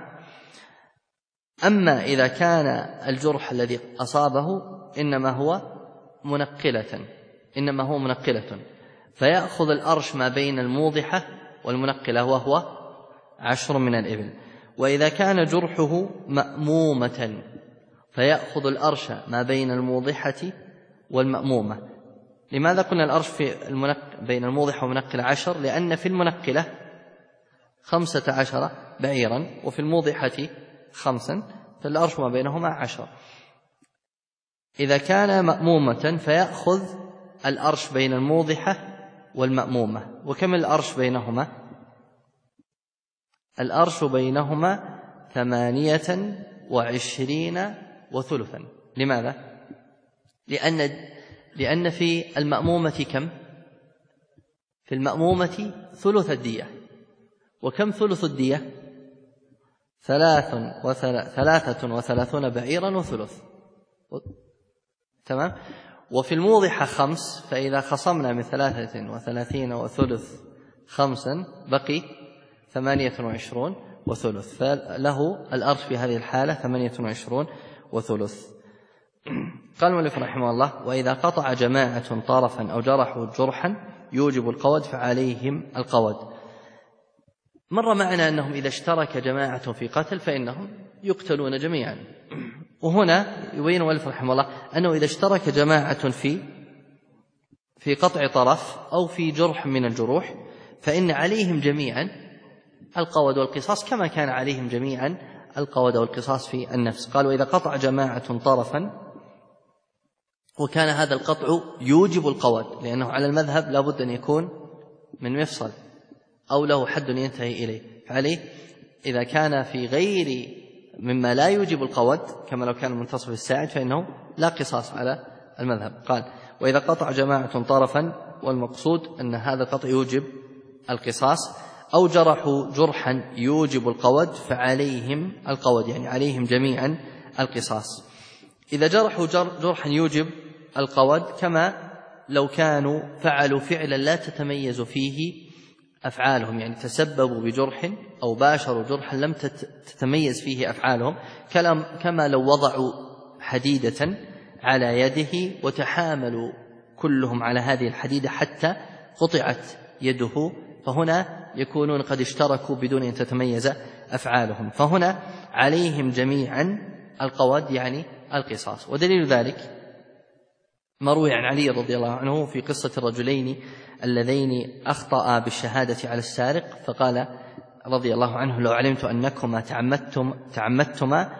أما إذا كان الجرح الذي أصابه إنما هو منقلة فيأخذ الأرش ما بين الموضحة والمنقلة وهو 10 من الإبل. وإذا كان جرحه مأمومة فيأخذ الأرش ما بين الموضحة والمأمومة. لماذا قلنا الأرش في بين الموضحة والمنقلة 10؟ لأن في المنقلة 15 بعيرا وفي الموضحة 5، فالأرش ما بينهما 10. إذا كان مأمومة فيأخذ الأرش بين الموضحة والمأمومة. وكم الأرش بينهما؟ الأرش بينهما 28 وثلثا. لماذا؟ لأن في المأمومة كم؟ في المأمومة ثلث الدية. وكم ثلث الدية؟ 33 بعيرا وثلث. تمام؟ وفي الموضحة 5، فإذا خصمنا من 33 وثلث 5 بقي 28 وثلث، فله الأرش في هذه الحالة 28 وثلث. قال المؤلف رحمه الله: وإذا قطع جماعة طرفا أو جرحوا جرحا يوجب القود فعليهم القود. مر معنا أنهم إذا اشترك جماعة في قتل فإنهم يقتلون جميعا. وهنا يبين المؤلف رحمه الله أنه إذا اشترك جماعة في قطع طرف أو في جرح من الجروح فإن عليهم جميعا القود والقصاص كما كان عليهم جميعا القود والقصاص في النفس. قال: وإذا قطع جماعة طرفا، وكان هذا القطع يوجب القود، لأنه على المذهب لا بد أن يكون من مفصل أو له حد ينتهي إليه، فعليه إذا كان في غير مما لا يوجب القود كما لو كان منتصف الساعد فإنه لا قصاص على المذهب. قال: وإذا قطع جماعة طرفا، والمقصود أن هذا القطع يوجب القصاص، أو جرحوا جرحا يوجب القود فعليهم القود، يعني عليهم جميعا القصاص. إذا جرحوا جرحا يوجب القود كما لو كانوا فعلوا فعلا لا تتميز فيه أفعالهم، يعني تسببوا بجرح أو باشروا جرحا لم تتميز فيه أفعالهم، كما لو وضعوا حديدة على يده وتحاملوا كلهم على هذه الحديدة حتى قطعت يده، فهنا يكونون قد اشتركوا بدون أن تتميز أفعالهم، فهنا عليهم جميعا القود يعني القصاص. ودليل ذلك ما روي عن علي رضي الله عنه في قصة الرجلين اللذين أخطأ بالشهادة على السارق، فقال رضي الله عنه: لو علمت أنكما تعمدتما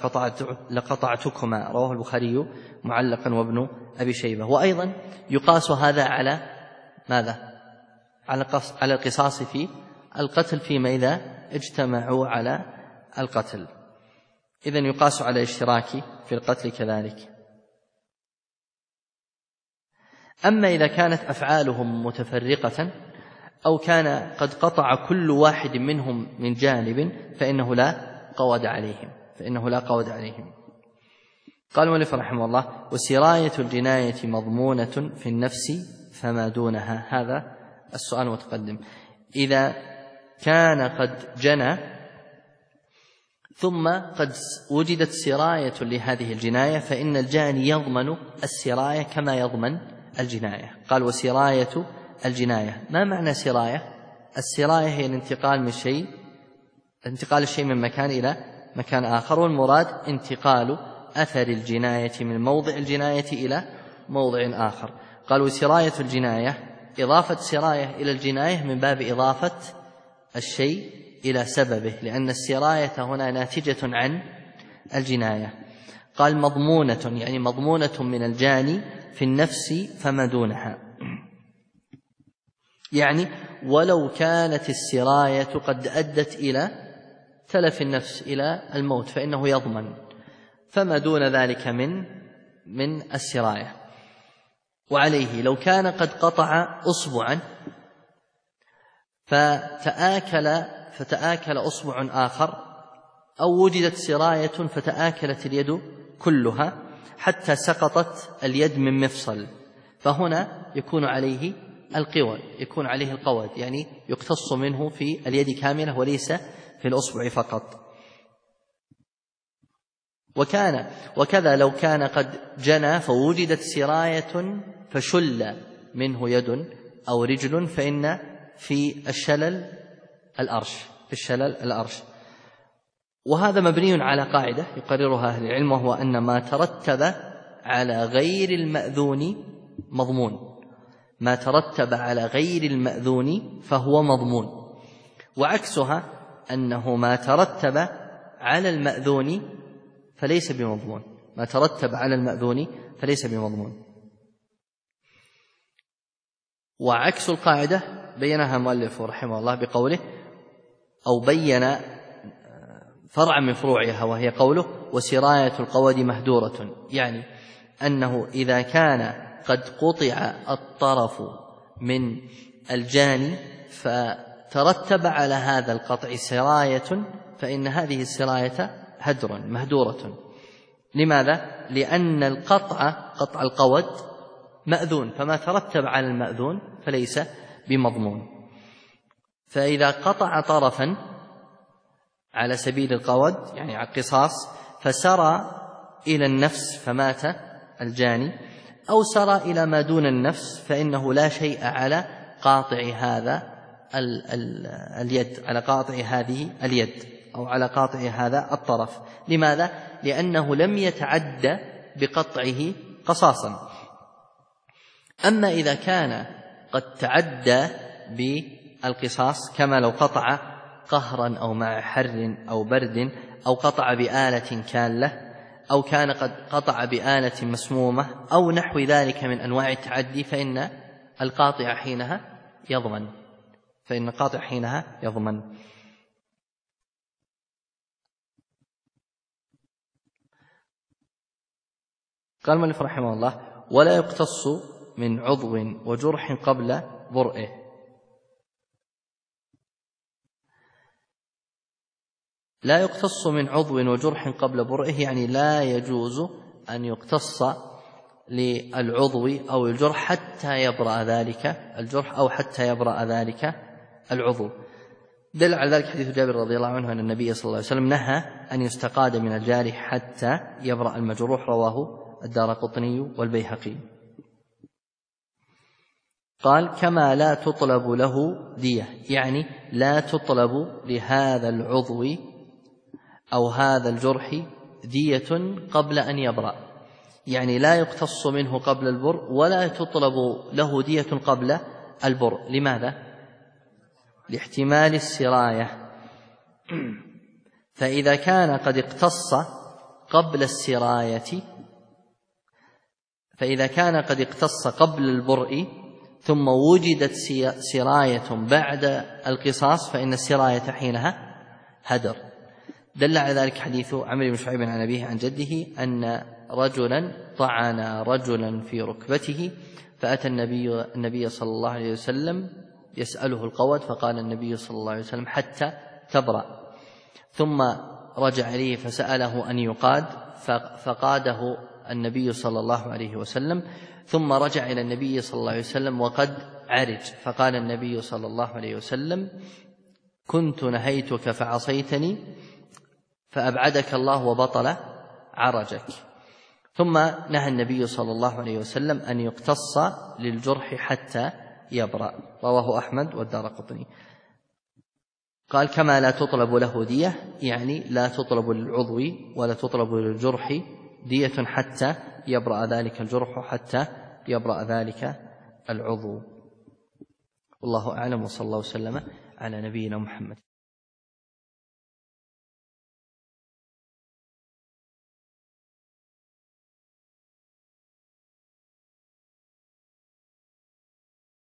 لقطعتكما. رواه البخاري معلقا وابن أبي شيبة. وأيضا يقاس هذا على ماذا؟ على القصاص في القتل فيما إذا اجتمعوا على القتل، إذن يقاس على الاشتراك في القتل كذلك. أما إذا كانت أفعالهم متفرقة أو كان قد قطع كل واحد منهم من جانب فإنه لا قود عليهم. قال المؤلف رحمه الله: وسراية الجناية مضمونة في النفس فما دونها. هذا السؤال متقدم. إذا كان قد جنى ثم قد وجدت سراية لهذه الجناية فإن الجاني يضمن السراية كما يضمن الجناية. قال: وسراية الجناية. ما معنى سراية؟ السراية هي الانتقال من شيء انتقال الشيء من مكان إلى مكان آخر، والمراد انتقال أثر الجناية من موضع الجناية إلى موضع آخر. قالوا سراية الجناية إضافة سراية إلى الجناية من باب إضافة الشيء إلى سببه، لأن السراية هنا ناتجة عن الجناية. قال مضمونة يعني مضمونة من الجاني في النفس فما دونها، يعني ولو كانت السراية قد أدت إلى تلف النفس إلى الموت فإنه يضمن، فما دون ذلك من السراية. وعليه لو كان قد قطع أصبعا فتآكل أصبع آخر، أو وجدت سراية فتآكلت اليد كلها حتى سقطت اليد من مفصل، فهنا يكون عليه القود، يعني يقتص منه في اليد كاملة وليس في الأصبع فقط. وكذا لو كان قد جنى فوجدت سراية فشل منه يد أو رجل فإن في الشلل الأرش. وهذا مبني على قاعدة يقررها أهل العلم، وهو أن ما ترتب على غير المأذون مضمون، ما ترتب على غير المأذون فهو مضمون، وعكسها أنه ما ترتب على المأذون فليس بمضمون، ما ترتب على المأذون فليس بمضمون. وعكس القاعدة بينها المؤلف رحمه الله بقوله، أو بين فرع من فروعها وهي قوله وسراية القود مهدورة، يعني أنه إذا كان قد قطع الطرف من الجاني فترتب على هذا القطع سراية فإن هذه السراية هدر مهدورة. لماذا؟ لأن قطع القود مأذون، فما ترتب على المأذون فليس بمضمون. فإذا قطع طرفا على سبيل القود يعني على القصاص فسرى إلى النفس فمات الجاني، أو سرى إلى ما دون النفس فإنه لا شيء على قاطع هذا اليد، على قاطع هذه اليد أو على قاطع هذا الطرف. لماذا؟ لأنه لم يتعدى بقطعه قصاصا. أما إذا كان قد تعدى بالقصاص كما لو قطع قهرا أو مع حر أو برد، أو قطع بآلة كالة، أو كان قد قطع بآلة مسمومة أو نحو ذلك من أنواع التعدي، فإن القاطع حينها يضمن. قال المؤلف رحمه الله ولا يقتص من عضو وجرح قبل برئه. لا يقتص من عضو وجرح قبل برئه يعني لا يجوز أن يقتص للعضو أو الجرح حتى يبرأ ذلك الجرح أو حتى يبرأ ذلك العضو. دل على ذلك حديث جابر رضي الله عنه أن النبي صلى الله عليه وسلم نهى أن يستقاد من الجارح حتى يبرأ المجروح، رواه الدارقطني والبيهقي. قال كما لا تطلب له دية، يعني لا تطلب لهذا العضو أو هذا الجرح دية قبل أن يبرأ، يعني لا يقتص منه قبل البرء ولا تطلب له دية قبل البرء. لماذا؟ لاحتمال السراية. فإذا كان قد اقتص قبل السراية، فإذا كان قد اقتص قبل البرء ثم وجدت سراية بعد القصاص فإن السراية حينها هدر. دل على ذلك حديث عمرو بن شعيب عن أبيه عن جده أن رجلا طعن رجلا في ركبته فأتى النبي صلى الله عليه وسلم يسأله القود، فقال النبي صلى الله عليه وسلم حتى تبرأ، ثم رجع إليه فسأله أن يقاد فقاده النبي صلى الله عليه وسلم، ثم رجع إلى النبي صلى الله عليه وسلم وقد عرج، فقال النبي صلى الله عليه وسلم كنت نهيتك فعصيتني فأبعدك الله وبطل عرجك. ثم نهى النبي صلى الله عليه وسلم أن يقتص للجرح حتى يبرأ، رواه أحمد والدارقطني. قال كما لا تطلب له دية، يعني لا تطلب للعضو ولا تطلب للجرح دية حتى يبرأ ذلك الجرح، حتى يبرأ ذلك العضو. والله أعلم، وصلى الله وسلم على نبينا محمد.